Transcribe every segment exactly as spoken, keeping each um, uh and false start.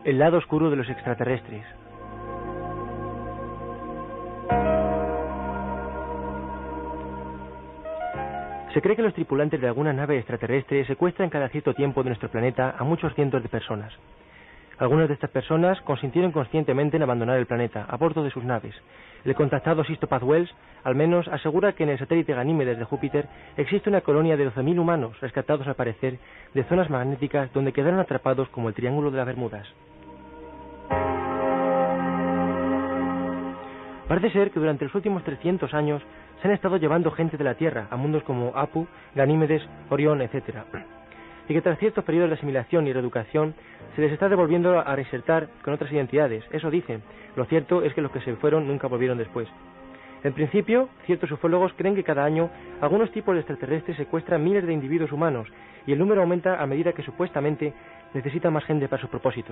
El lado oscuro de los extraterrestres. Se cree que los tripulantes de alguna nave extraterrestre secuestran cada cierto tiempo de nuestro planeta a muchos cientos de personas. Algunas de estas personas consintieron conscientemente en abandonar el planeta a bordo de sus naves. El contactado Sisto Paz Wells, al menos, asegura que en el satélite Ganímedes de Júpiter existe una colonia de doce mil humanos rescatados al parecer de zonas magnéticas donde quedaron atrapados como el Triángulo de las Bermudas. Parece ser que durante los últimos trescientos años se han estado llevando gente de la Tierra a mundos como Apu, Ganímedes, Orión, etcétera. Y que tras ciertos periodos de asimilación y reeducación se les está devolviendo a reinsertar con otras identidades. Eso dicen. Lo cierto es que los que se fueron nunca volvieron después. En principio, ciertos ufólogos creen que cada año algunos tipos de extraterrestres secuestran miles de individuos humanos y el número aumenta a medida que supuestamente necesitan más gente para sus propósitos.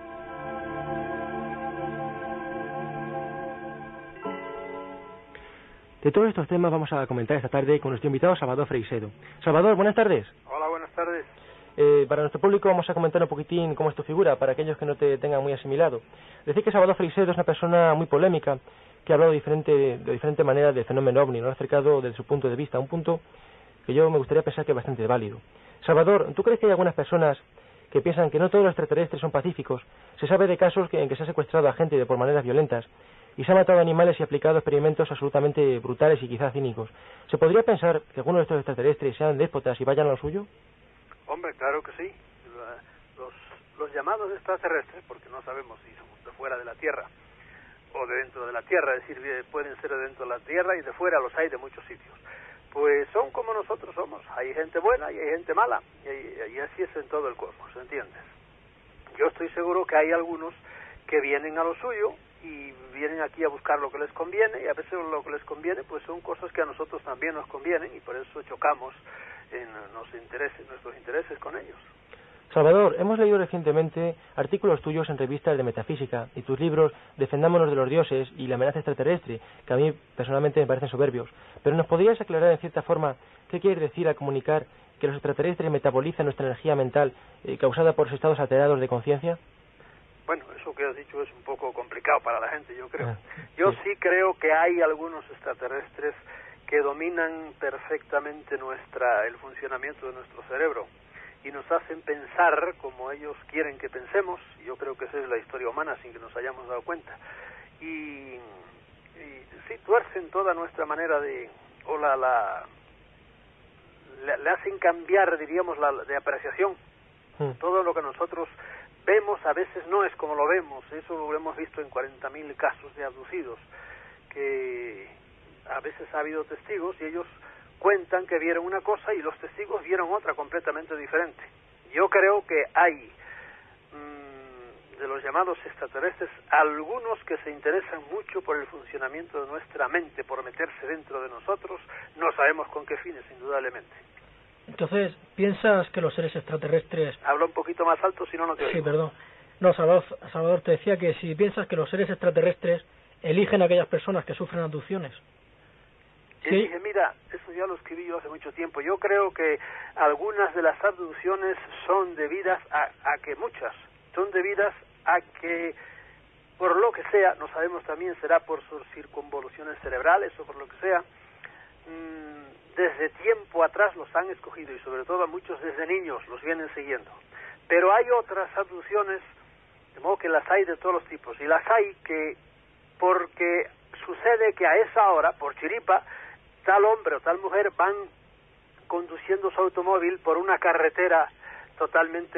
De todos estos temas vamos a comentar esta tarde con nuestro invitado Salvador Freixedo. Salvador, buenas tardes. Hola, buenas tardes. Eh, para nuestro público vamos a comentar un poquitín cómo es tu figura, para aquellos que no te tengan muy asimilado. Decir que Salvador Freixedo es una persona muy polémica, que ha hablado de diferente, de diferente manera del fenómeno ovni, lo ha acercado desde su punto de vista, un punto que yo me gustaría pensar que es bastante válido. Salvador, ¿tú crees que hay algunas personas que piensan que no todos los extraterrestres son pacíficos? Se sabe de casos que, en que se ha secuestrado a gente de por maneras violentas, y se han matado animales y aplicado experimentos absolutamente brutales y quizás cínicos. ¿Se podría pensar que algunos de estos extraterrestres sean déspotas y vayan a lo suyo? Hombre, claro que sí. Los, los llamados extraterrestres, porque no sabemos si son de fuera de la Tierra o de dentro de la Tierra, es decir, pueden ser de dentro de la Tierra y de fuera, los hay de muchos sitios. Pues son como nosotros somos. Hay gente buena y hay gente mala, y, y así es en todo el cosmos, ¿entiendes? Yo estoy seguro que hay algunos que vienen a lo suyo y vienen aquí a buscar lo que les conviene, y a veces lo que les conviene pues son cosas que a nosotros también nos convienen, y por eso chocamos en los intereses, nuestros intereses con ellos. Salvador, hemos leído recientemente artículos tuyos en revistas de metafísica y tus libros Defendámonos de los dioses y La amenaza extraterrestre, que a mí personalmente me parecen soberbios. Pero ¿nos podrías aclarar en cierta forma qué quieres decir al comunicar que los extraterrestres metabolizan nuestra energía mental eh, causada por los estados alterados de conciencia? Bueno, eso que has dicho es un poco complicado para la gente, yo creo. Yo sí creo que hay algunos extraterrestres que dominan perfectamente nuestra el funcionamiento de nuestro cerebro y nos hacen pensar como ellos quieren que pensemos. Yo creo que esa es la historia humana sin que nos hayamos dado cuenta. Y, y sí, tuercen toda nuestra manera de... o la... la le, le hacen cambiar, diríamos, la de apreciación. Hmm. Todo lo que nosotros vemos a veces no es como lo vemos. Eso lo hemos visto en cuarenta mil casos de abducidos, que a veces ha habido testigos y ellos cuentan que vieron una cosa y los testigos vieron otra completamente diferente. Yo creo que hay mmm, de los llamados extraterrestres algunos que se interesan mucho por el funcionamiento de nuestra mente, por meterse dentro de nosotros, no sabemos con qué fines, indudablemente. Entonces, ¿piensas que los seres extraterrestres... Habla un poquito más alto, si no, no te oigo. Sí, perdón. No, Salvador, Salvador, te decía que si piensas que los seres extraterrestres eligen a aquellas personas que sufren abducciones. Sí. Dije, mira, eso ya lo escribí yo hace mucho tiempo. Yo creo que algunas de las abducciones son debidas a, a que muchas, son debidas a que, por lo que sea, no sabemos también, será por sus circunvoluciones cerebrales o por lo que sea, mmm, desde tiempo atrás los han escogido y sobre todo a muchos desde niños los vienen siguiendo. Pero hay otras abducciones, de modo que las hay de todos los tipos, y las hay que, porque sucede que a esa hora, por chiripa, tal hombre o tal mujer van conduciendo su automóvil por una carretera totalmente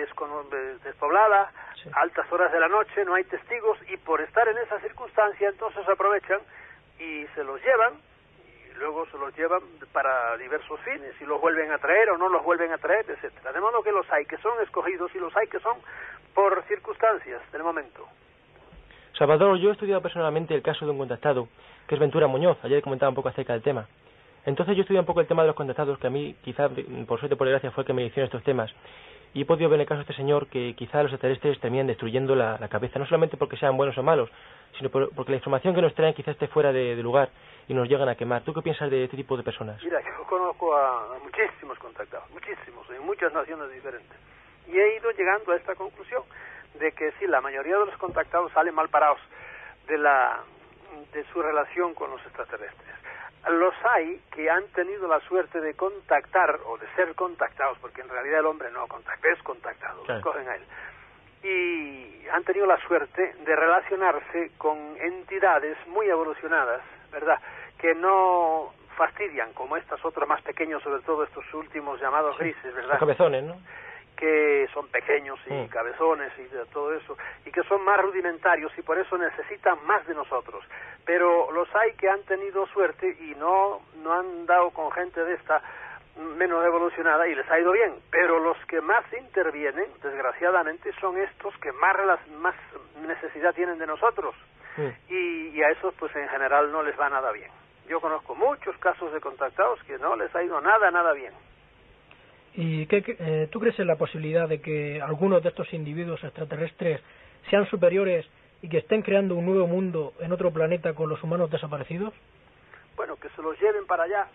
despoblada, sí. Altas horas de la noche, no hay testigos, y por estar en esa circunstancia entonces aprovechan y se los llevan, y luego se los llevan para diversos fines, y los vuelven a traer o no los vuelven a traer, etcétera. De modo que los hay que son escogidos y los hay que son por circunstancias del momento. Salvador, yo he estudiado personalmente el caso de un contactado, que es Ventura Muñoz. Ayer comentaba un poco acerca del tema. Entonces yo estudié un poco el tema de los contactados, que a mí, quizá, por suerte, por desgracia, fue el que me hicieron estos temas. Y he podido ver en el caso de este señor que quizá los extraterrestres terminan destruyendo la, la cabeza, no solamente porque sean buenos o malos, sino por, porque la información que nos traen quizá esté fuera de, de lugar y nos llegan a quemar. ¿Tú qué piensas de este tipo de personas? Mira, yo conozco a, a muchísimos contactados, muchísimos, en muchas naciones diferentes. Y he ido llegando a esta conclusión. de que sí, la mayoría de los contactados salen mal parados de la de su relación con los extraterrestres. Los hay que han tenido la suerte de contactar o de ser contactados, porque en realidad el hombre no contacta, es contactado, claro. Cogen a él. Y han tenido la suerte de relacionarse con entidades muy evolucionadas, ¿verdad?, que no fastidian, como estos otros más pequeños, sobre todo estos últimos llamados sí. grises, ¿verdad? Los cabezones, ¿no? Que son pequeños y mm. cabezones y de todo eso, y que son más rudimentarios y por eso necesitan más de nosotros. Pero los hay que han tenido suerte y no, no han dado con gente de esta menos evolucionada y les ha ido bien. Pero los que más intervienen, desgraciadamente, son estos que más, más necesidad tienen de nosotros. Mm. Y, y a esos, pues en general, no les va nada bien. Yo conozco muchos casos de contactados que no les ha ido nada, nada bien. ¿Y qué, eh, tú crees en la posibilidad de que algunos de estos individuos extraterrestres sean superiores y que estén creando un nuevo mundo en otro planeta con los humanos desaparecidos? Bueno, que se los lleven para allá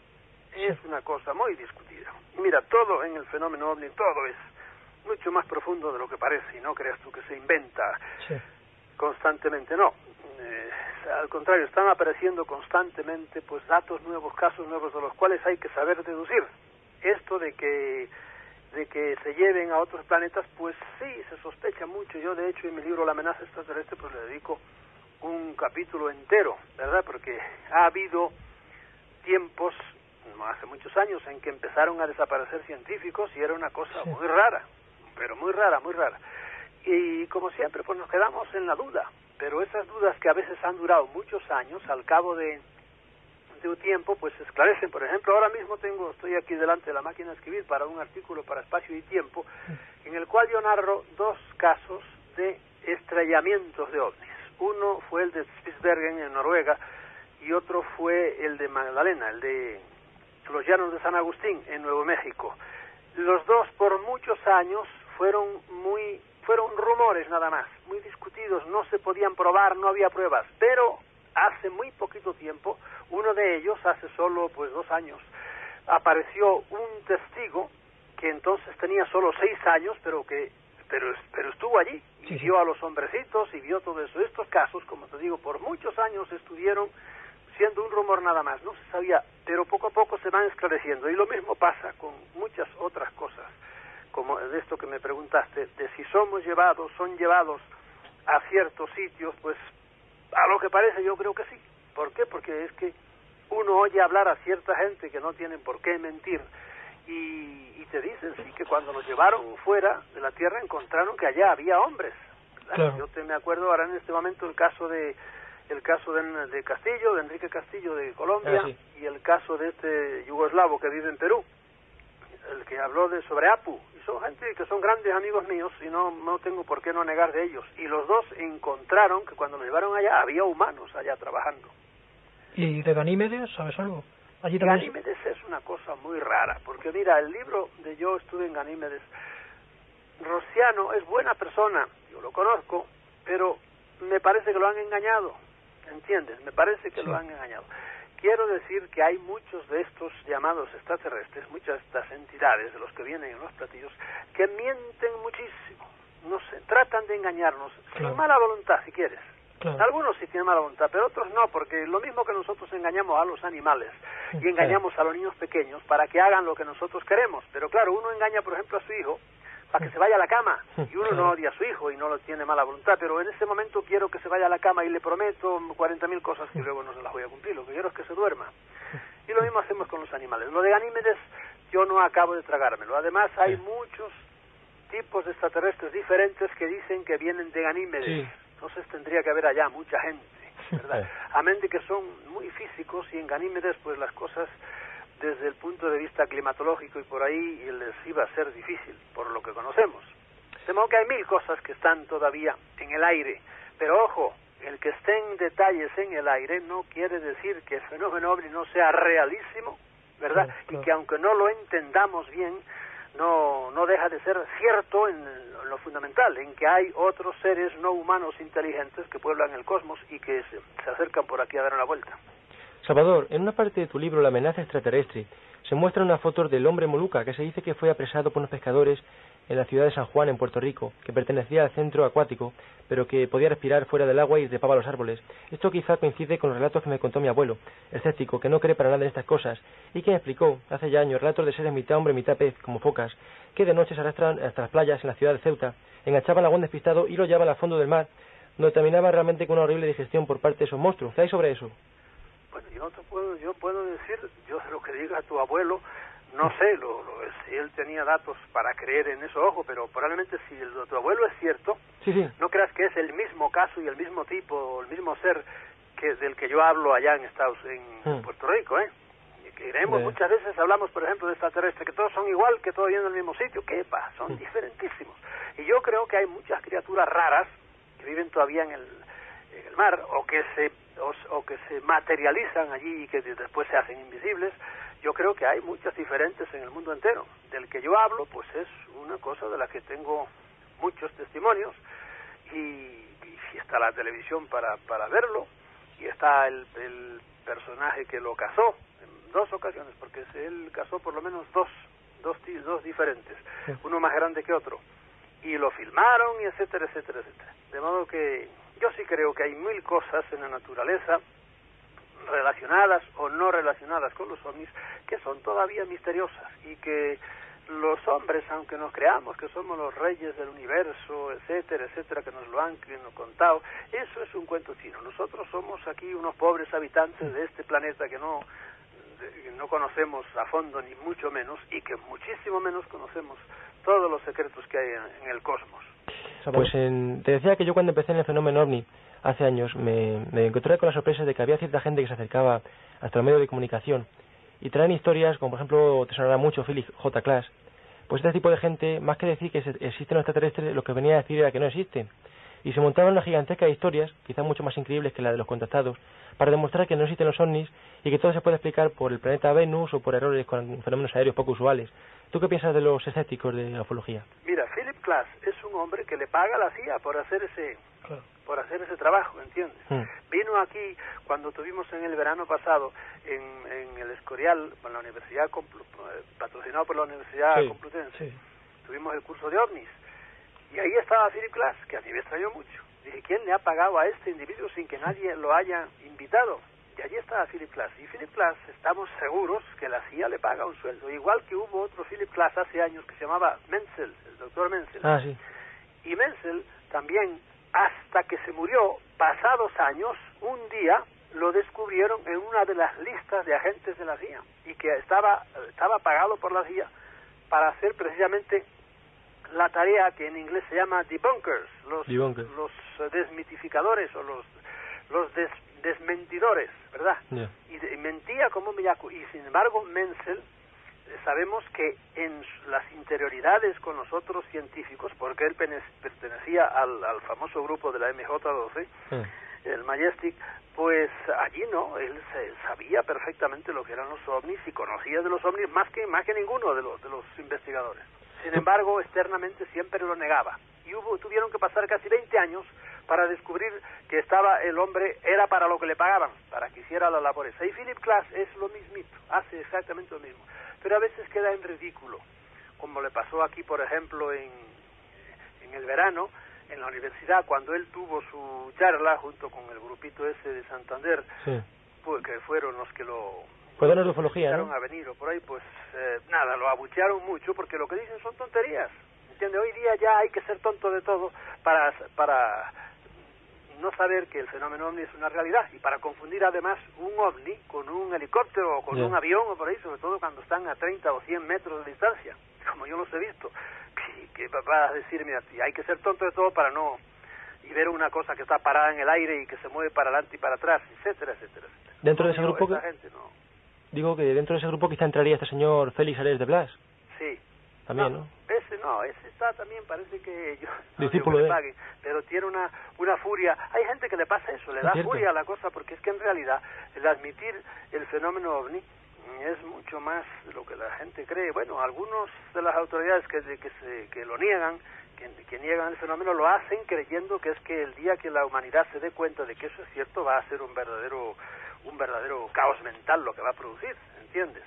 es una cosa muy discutida. Mira, todo en el fenómeno ovni, todo es mucho más profundo de lo que parece, y no creas tú que se inventa sí. constantemente, no. Eh, al contrario, están apareciendo constantemente pues datos nuevos, casos nuevos de los cuales hay que saber deducir. Esto de que de que se lleven a otros planetas, pues sí, se sospecha mucho. Yo, de hecho, en mi libro La amenaza extraterrestre, pues le dedico un capítulo entero, ¿verdad? Porque ha habido tiempos, no hace muchos años, en que empezaron a desaparecer científicos y era una cosa sí. muy rara, pero muy rara, muy rara. Y como siempre, pues nos quedamos en la duda. Pero esas dudas que a veces han durado muchos años, al cabo de de un tiempo, pues se esclarecen. Por ejemplo, ahora mismo tengo, estoy aquí delante de la máquina de escribir para un artículo para Espacio y Tiempo, en el cual yo narro dos casos de estrellamientos de ovnis. Uno fue el de Spitsbergen en Noruega y otro fue el de Magdalena, el de los Llanos de San Agustín en Nuevo México. Los dos por muchos años fueron muy fueron rumores nada más, muy discutidos, no se podían probar, no había pruebas, pero hace muy poquito tiempo, uno de ellos, hace solo pues dos años, apareció un testigo que entonces tenía solo seis años, pero que pero pero estuvo allí y sí, vio a los hombrecitos y vio todo eso. Estos casos, como te digo, por muchos años estuvieron siendo un rumor nada más, no se sabía, pero poco a poco se van esclareciendo. Y lo mismo pasa con muchas otras cosas, como de esto que me preguntaste, de si somos llevados, son llevados a ciertos sitios, pues a lo que parece yo creo que sí. ¿Por qué? Porque es que uno oye hablar a cierta gente que no tienen por qué mentir y, y te dicen sí que cuando nos llevaron fuera de la Tierra encontraron que allá había hombres. Claro. Yo te me acuerdo ahora en este momento el caso de el caso de, de Castillo, de Enrique Castillo de Colombia, ah, sí. y el caso de este yugoslavo que vive en Perú, el que habló de sobre Apu. Y son gente que son grandes amigos míos y no, no tengo por qué no negar de ellos. Y los dos encontraron que cuando nos llevaron allá había humanos allá trabajando. ¿Y de Ganímedes sabes algo? Allí también... Ganímedes es una cosa muy rara, porque mira, el libro de Yo estuve en Ganímedes, Rociano es buena persona, yo lo conozco, pero me parece que lo han engañado, ¿entiendes? Me parece que sí. lo han engañado. Quiero decir que hay muchos de estos llamados extraterrestres, muchas de estas entidades de los que vienen en los platillos, que mienten muchísimo, no sé, tratan de engañarnos, claro. sin mala voluntad si quieres. Claro. Algunos sí tienen mala voluntad, pero otros no, porque lo mismo que nosotros engañamos a los animales y engañamos claro. a los niños pequeños para que hagan lo que nosotros queremos. Pero claro, uno engaña, por ejemplo, a su hijo para que se vaya a la cama y uno claro. no odia a su hijo y no lo tiene mala voluntad, pero en ese momento quiero que se vaya a la cama y le prometo cuarenta mil cosas que luego no se las voy a cumplir. Lo que quiero es que se duerma. Y lo mismo hacemos con los animales. Lo de Ganímedes yo no acabo de tragármelo. Además hay sí. muchos tipos de extraterrestres diferentes que dicen que vienen de Ganímedes. Sí. Entonces tendría que haber allá mucha gente, ¿verdad? Amén de que son muy físicos y en Ganímedes pues las cosas desde el punto de vista climatológico y por ahí les iba a ser difícil, por lo que conocemos. De modo que hay mil cosas que están todavía en el aire, pero ojo, el que estén detalles en el aire no quiere decir que el fenómeno ovni no sea realísimo, ¿verdad? Claro, claro. Y que aunque no lo entendamos bien, no no deja de ser cierto en, en lo fundamental, en que hay otros seres no humanos inteligentes que pueblan el cosmos y que se, se acercan por aquí a dar una vuelta. Salvador, en una parte de tu libro La amenaza extraterrestre se muestra una foto del hombre Molucca que se dice que fue apresado por unos pescadores en la ciudad de San Juan, en Puerto Rico, que pertenecía al centro acuático, pero que podía respirar fuera del agua y trepaba a los árboles. Esto quizá coincide con los relatos que me contó mi abuelo, escéptico, que no cree para nada en estas cosas, y que me explicó, hace ya años, relatos de seres mitad hombre, mitad pez, como focas, que de noche se arrastran hasta las playas en la ciudad de Ceuta, enganchaban al agua despistado y lo llevaban al fondo del mar, donde terminaba realmente con una horrible digestión por parte de esos monstruos. ¿Qué hay sobre eso? Bueno, yo te puedo, yo puedo decir, yo sé lo que diga tu abuelo, no sé lo, lo, si él tenía datos para creer en eso, ojo, pero probablemente si el de tu abuelo es cierto, sí, sí. no creas que es el mismo caso y el mismo tipo, el mismo ser que del que yo hablo allá en Estados en hmm. Puerto Rico, ¿eh? Y que creemos, sí. Muchas veces hablamos, por ejemplo, de extraterrestres, que todos son igual, que todos viven en el mismo sitio. ¿Qué pasa? Son hmm. diferentísimos. Y yo creo que hay muchas criaturas raras que viven todavía en el, en el mar, o que se o, o que se materializan allí y que después se hacen invisibles. Yo creo que hay muchas diferentes en el mundo entero. Del que yo hablo, pues es una cosa de la que tengo muchos testimonios, y, y está la televisión para, para verlo, y está el, el personaje que lo casó en dos ocasiones, porque él casó por lo menos dos, dos, dos diferentes, sí. Uno más grande que otro, y lo filmaron, y etcétera, etcétera, etcétera. De modo que yo sí creo que hay mil cosas en la naturaleza relacionadas o no relacionadas con los ovnis que son todavía misteriosas, y que los hombres, aunque nos creamos que somos los reyes del universo, etcétera, etcétera, que nos lo han que nos contado, eso es un cuento chino. Nosotros somos aquí unos pobres habitantes de este planeta que no de, no conocemos a fondo, ni mucho menos, y que muchísimo menos conocemos todos los secretos que hay en, en el cosmos. Pues en, te decía que yo cuando empecé en el fenómeno ovni hace años me, me encontré con la sorpresa de que había cierta gente que se acercaba hasta los medios de comunicación y traen historias, como por ejemplo te sonará mucho Philip J. Klass. Pues este tipo de gente, más que decir que existen los extraterrestres, lo que venía a decir era que no existen, y se montaban una gigantesca de historias, quizás mucho más increíbles que la de los contactados, para demostrar que no existen los ovnis y que todo se puede explicar por el planeta Venus o por errores con fenómenos aéreos poco usuales. ¿Tú qué piensas de los escépticos de la ufología? Mira, Philip Klass es un hombre que le paga a la C I A por hacer ese claro. por hacer ese trabajo, ¿entiendes? Hmm. Vino aquí cuando tuvimos en el verano pasado en, en el Escorial, con la Universidad Complu, patrocinado por la Universidad sí, Complutense. Sí. Tuvimos el curso de ovnis y ahí estaba Philip Klass, que a mí me extrañó mucho. Dije, ¿quién le ha pagado a este individuo sin que nadie lo haya invitado? Y allí estaba Philip Klass. Y Philip Klass, estamos seguros que la C I A le paga un sueldo. Igual que hubo otro Philip Klass hace años que se llamaba Menzel, el doctor Menzel. Ah, sí. Y Menzel también, hasta que se murió, pasados años, un día lo descubrieron en una de las listas de agentes de la C I A. Y que estaba, estaba pagado por la C I A para hacer precisamente la tarea que en inglés se llama debunkers, los, Debunker. los desmitificadores o los, los des, desmentidores, ¿verdad? Yeah. Y, de, y mentía como Miyaku. Y sin embargo, Menzel, eh, sabemos que en las interioridades con los otros científicos, porque él pertenecía al, al famoso grupo de la M J doce, yeah. el Majestic, pues allí no, él se sabía perfectamente lo que eran los ovnis y conocía de los ovnis más que más que ninguno de los de los investigadores. Sin embargo, externamente siempre lo negaba. Y hubo tuvieron que pasar casi veinte años para descubrir que estaba el hombre, era para lo que le pagaban, para que hiciera la labor esa. Y Philip Klass es lo mismito, hace exactamente lo mismo. Pero a veces queda en ridículo, como le pasó aquí, por ejemplo, en, en el verano, en la universidad, cuando él tuvo su charla junto con el grupito ese de Santander, sí. pues, que fueron los que lo... Fue de ufología, ¿no? A venir o por ahí, pues eh, nada, lo abuchearon mucho porque lo que dicen son tonterías. ¿Entiende? Hoy día ya hay que ser tonto de todo para para no saber que el fenómeno ovni es una realidad y para confundir además un ovni con un helicóptero o con yeah. un avión o por ahí, sobre todo cuando están a treinta o cien metros de distancia, como yo los he visto. Que, que va a decirme a ti, hay que ser tonto de todo para no y ver una cosa que está parada en el aire y que se mueve para adelante y para atrás, etcétera, etcétera, etcétera. Dentro no, de ese yo, grupo que... gente, no. Digo que dentro de ese grupo quizá entraría este señor Félix Ares de Blas. Sí. También, no, ¿no? Ese no, ese está también, parece que yo no discípulo digo que de le pague, pero tiene una una furia. Hay gente que le pasa eso, le da cierto? furia a la cosa, porque es que en realidad el admitir el fenómeno ovni es mucho más de lo que la gente cree. Bueno, algunos de las autoridades que que se que lo niegan, que, que niegan el fenómeno, lo hacen creyendo que es que el día que la humanidad se dé cuenta de que eso es cierto va a ser un verdadero un verdadero caos mental lo que va a producir, ¿entiendes?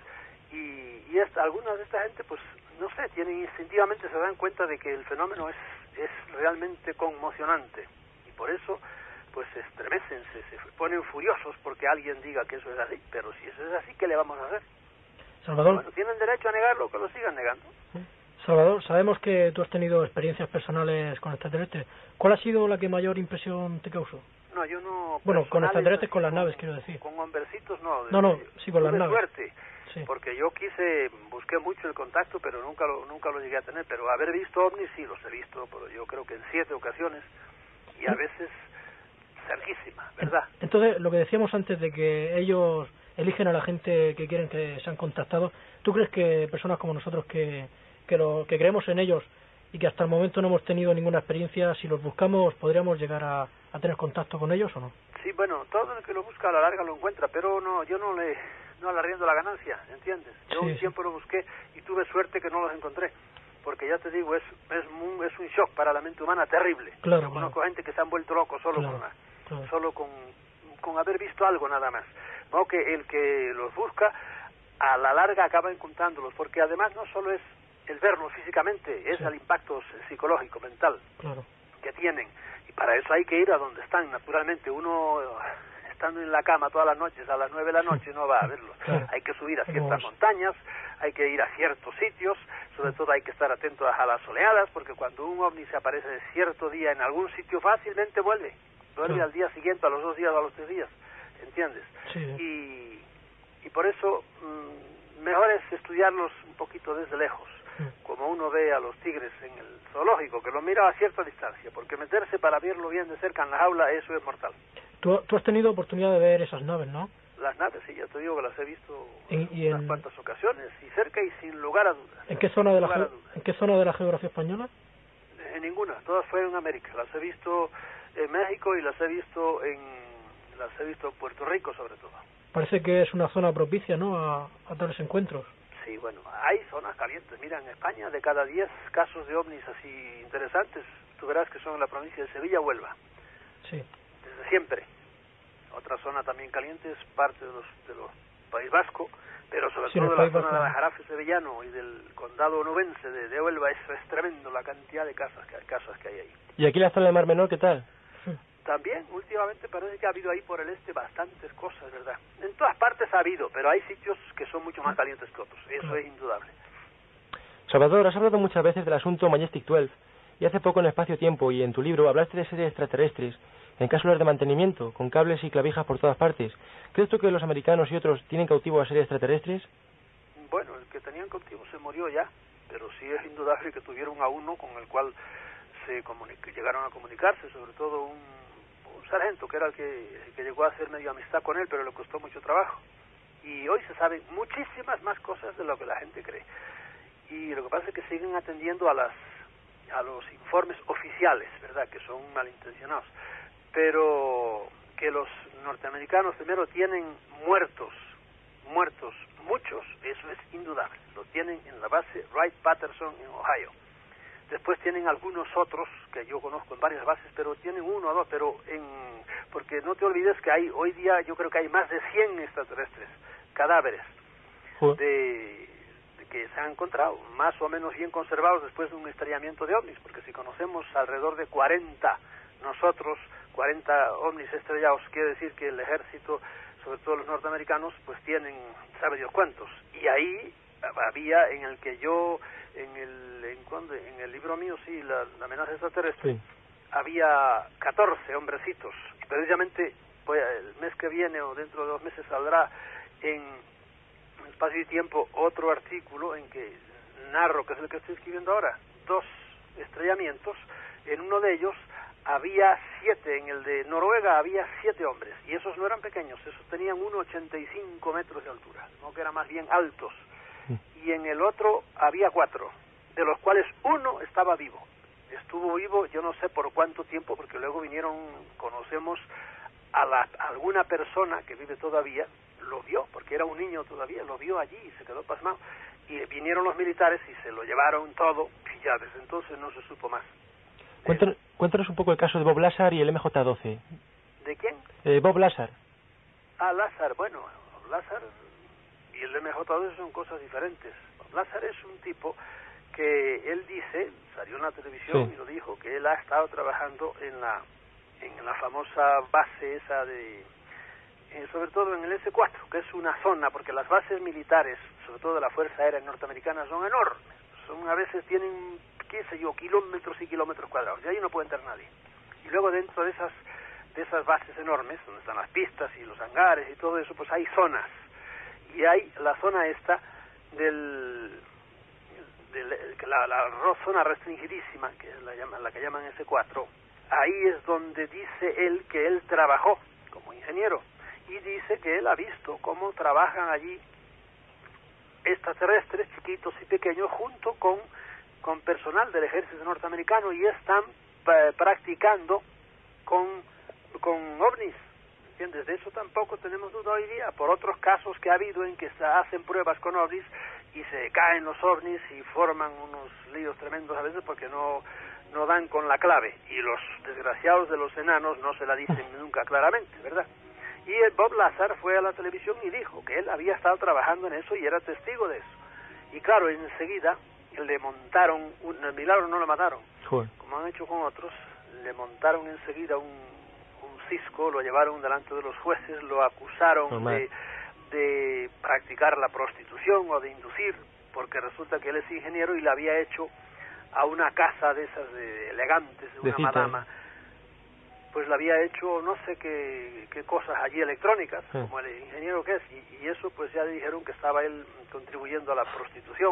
y, y esta, algunas de esta gente, pues, no sé, tienen instintivamente, se dan cuenta de que el fenómeno es, es realmente conmocionante, y por eso, pues, se estremecen, se, se ponen furiosos porque alguien diga que eso es así, pero si eso es así, ¿qué le vamos a hacer? Salvador. Bueno, tienen derecho a negarlo, que lo sigan negando. Salvador, sabemos que tú has tenido experiencias personales con extraterrestres. ¿Cuál ha sido la que mayor impresión te causó? No, yo no... Bueno, con extraterrestres, con las con, naves, quiero decir. Con hombrecitos, no. No, no, sí, con las naves. Suerte, sí. Porque yo quise, busqué mucho el contacto, pero nunca lo, nunca lo llegué a tener. Pero haber visto ovnis, sí, los he visto, pero yo creo que en siete ocasiones, y a veces cerquísima, ¿verdad? Entonces, lo que decíamos antes de que ellos eligen a la gente que quieren que sean contactados, ¿tú crees que personas como nosotros que, que, lo, que creemos en ellos y que hasta el momento no hemos tenido ninguna experiencia, si los buscamos, podríamos llegar a, a tener contacto con ellos o no? Sí, bueno, todo el que lo busca a la larga lo encuentra, pero no, yo no le, no le arriendo la ganancia, ¿entiendes? Yo sí, un tiempo lo busqué y tuve suerte que no los encontré, porque ya te digo, es es, muy, es un shock para la mente humana terrible. Claro, yo conozco claro. gente que se han vuelto locos solo claro, con una, claro. solo con, con haber visto algo nada más. No, que el que los busca a la larga acaba encontrándolos, porque además no solo es el verlos físicamente, es sí. el impacto psicológico, mental claro. que tienen, y para eso hay que ir a donde están. Naturalmente uno estando en la cama todas las noches a las nueve de la noche no va a verlos. Claro. Hay que subir a ciertas montañas, hay que ir a ciertos sitios, sobre todo hay que estar atento a las oleadas, porque cuando un ovni se aparece de cierto día en algún sitio fácilmente vuelve, vuelve claro. al día siguiente, a los dos días, a los tres días, ¿entiendes? Sí. Y, y por eso mmm, mejor es estudiarlos un poquito desde lejos, sí. como uno ve a los tigres en el zoológico, que los mira a cierta distancia, porque meterse para verlo bien de cerca en la jaula, eso es mortal. Tú, tú has tenido oportunidad de ver esas naves, ¿no? Las naves, sí, ya te digo que las he visto en y unas en... cuantas ocasiones, y cerca y sin lugar a dudas. ¿En qué zona de la ge... dudas. ¿En qué zona de la geografía española? En ninguna, todas fueron en América. Las he visto en México y las he visto en las he visto en Puerto Rico, sobre todo. Parece que es una zona propicia, ¿no?, a, a tales encuentros. Sí, bueno, hay zonas calientes. Mira, en España, de cada diez casos de ovnis así interesantes, tú verás que son en la provincia de Sevilla, Huelva. Sí. Desde siempre. Otra zona también caliente es parte de los, de los País Vasco, pero sobre sí, todo la Vasco, zona de Jarafe sevillano y del condado onubense de, de Huelva. Eso es tremendo, la cantidad de casas que, casas que hay ahí. ¿Y aquí la zona de Mar Menor qué tal? También, últimamente parece que ha habido ahí por el este bastantes cosas, ¿verdad? En todas partes ha habido, pero hay sitios que son mucho más calientes que otros, eso es indudable. Salvador, has hablado muchas veces del asunto Majestic doce, y hace poco en Espacio-Tiempo y en tu libro hablaste de series extraterrestres en cápsulas de mantenimiento, con cables y clavijas por todas partes. ¿Crees tú que los americanos y otros tienen cautivo a series extraterrestres? Bueno, el que tenían cautivo se murió ya, pero sí es indudable que tuvieron a uno con el cual se comunic- llegaron a comunicarse, sobre todo un, un sargento, que era el que, el que llegó a hacer medio amistad con él, pero le costó mucho trabajo. Y hoy se saben muchísimas más cosas de lo que la gente cree. Y lo que pasa es que siguen atendiendo a las a los informes oficiales, ¿verdad?, que son malintencionados. Pero que los norteamericanos primero tienen muertos, muertos, muchos, eso es indudable. Lo tienen en la base Wright-Patterson en Ohio. Después tienen algunos otros, que yo conozco en varias bases, pero tienen uno o dos, pero en... porque no te olvides que hay, hoy día yo creo que hay más de cien extraterrestres, cadáveres, de, de que se han encontrado, más o menos bien conservados después de un estrellamiento de ovnis, porque si conocemos alrededor de cuarenta, nosotros, cuarenta ovnis estrellados, quiere decir que el ejército, sobre todo los norteamericanos, pues tienen, sabe Dios cuántos, y ahí había en el que yo, en el en, cuando, en el libro mío, sí, la, la amenaza extraterrestre, sí, había catorce hombrecitos, y precisamente pues, el mes que viene o dentro de dos meses saldrá en Espacio y Tiempo otro artículo en que narro, que es el que estoy escribiendo ahora, dos estrellamientos. En uno de ellos había siete, en el de Noruega había siete hombres, y esos no eran pequeños, esos tenían uno coma ochenta y cinco metros de altura, no, que eran más bien altos, y en el otro había cuatro, de los cuales uno estaba vivo, estuvo vivo yo no sé por cuánto tiempo, porque luego vinieron, conocemos a, la, a alguna persona que vive todavía, lo vio, porque era un niño todavía, lo vio allí y se quedó pasmado, y vinieron los militares y se lo llevaron todo, y ya desde entonces no se supo más. Cuéntanos, cuéntanos un poco el caso de Bob Lazar y el M J doce. ¿De quién? Eh, Bob Lazar. Ah, Lazar, bueno, Lazar y el M M J doce son cosas diferentes. Bob Lazar es un tipo que él dice, salió en la televisión sí. y lo dijo, que él ha estado trabajando en la en la famosa base esa de, eh, sobre todo en el ese cuatro, que es una zona, porque las bases militares, sobre todo de la Fuerza Aérea Norteamericana, son enormes, son a veces tienen, qué sé yo, kilómetros y kilómetros cuadrados, y ahí no puede entrar nadie. Y luego dentro de esas de esas bases enormes, donde están las pistas y los hangares y todo eso, pues hay zonas, y hay la zona esta del, del la, la zona restringidísima, que es la, llaman, la que llaman ese cuatro, ahí es donde dice él que él trabajó como ingeniero, y dice que él ha visto cómo trabajan allí extraterrestres chiquitos y pequeños junto con, con personal del ejército norteamericano, y están eh, practicando con, con ovnis, ¿entiendes? De eso tampoco tenemos duda hoy día, por otros casos que ha habido en que se hacen pruebas con ovnis y se caen los ovnis y forman unos líos tremendos a veces porque no no dan con la clave, y los desgraciados de los enanos no se la dicen nunca claramente, ¿verdad? Y el Bob Lazar fue a la televisión y dijo que él había estado trabajando en eso y era testigo de eso. Y claro, enseguida le montaron, un, el milagro no lo mataron, Joder. como han hecho con otros, le montaron enseguida un, un cisco, lo llevaron delante de los jueces, lo acusaron de, de practicar la prostitución o de inducir, porque resulta que él es ingeniero y le había hecho a una casa de esas de elegantes, de una de madama, pues le había hecho no sé qué, qué cosas allí electrónicas, sí. como el ingeniero que es, y, y eso pues ya le dijeron que estaba él contribuyendo a la prostitución,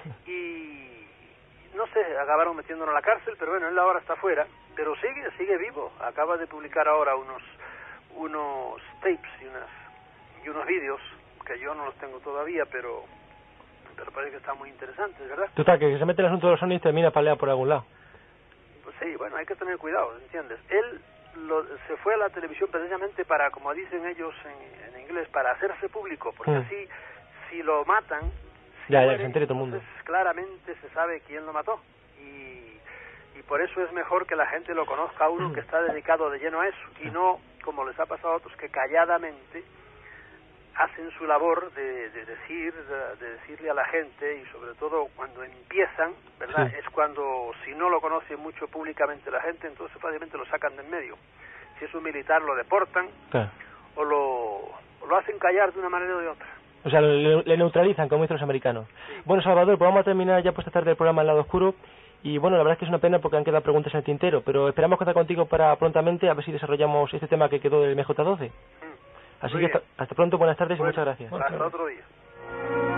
y no sé, acabaron metiéndolo en la cárcel, pero bueno, él ahora está fuera, pero sigue, sigue vivo, acaba de publicar ahora unos unos tapes y unas y unos vídeos, que yo no los tengo todavía, pero pero parece que está muy interesante, ¿verdad? Total, que se mete el asunto de los ovnis y termina paleado por algún lado. Pues sí, bueno, hay que tener cuidado, ¿entiendes? Él lo, se fue a la televisión precisamente para, como dicen ellos en, en inglés, para hacerse público, porque mm. así, si lo matan, si ya, mueren, ya, se entere todo el mundo. Claramente se sabe quién lo mató, y, y por eso es mejor que la gente lo conozca a uno que está dedicado de lleno a eso, y no, como les ha pasado a otros, que calladamente hacen su labor de, de decir de, de decirle a la gente, y sobre todo cuando empiezan, ¿verdad? Sí. Es cuando, si no lo conoce mucho públicamente la gente, entonces fácilmente lo sacan del medio. Si es un militar, lo deportan, sí. o, lo, o lo hacen callar de una manera o de otra. O sea, le, le neutralizan, como dicen los americanos. Sí. Bueno, Salvador, pues vamos a terminar ya por esta tarde el programa El Lado Oscuro, y bueno, la verdad es que es una pena porque han quedado preguntas en el tintero, pero esperamos contar contigo para prontamente a ver si desarrollamos este tema que quedó del M J doce. Mm. Así Muy que hasta, hasta pronto, buenas tardes bueno, y muchas gracias. Hasta otro día.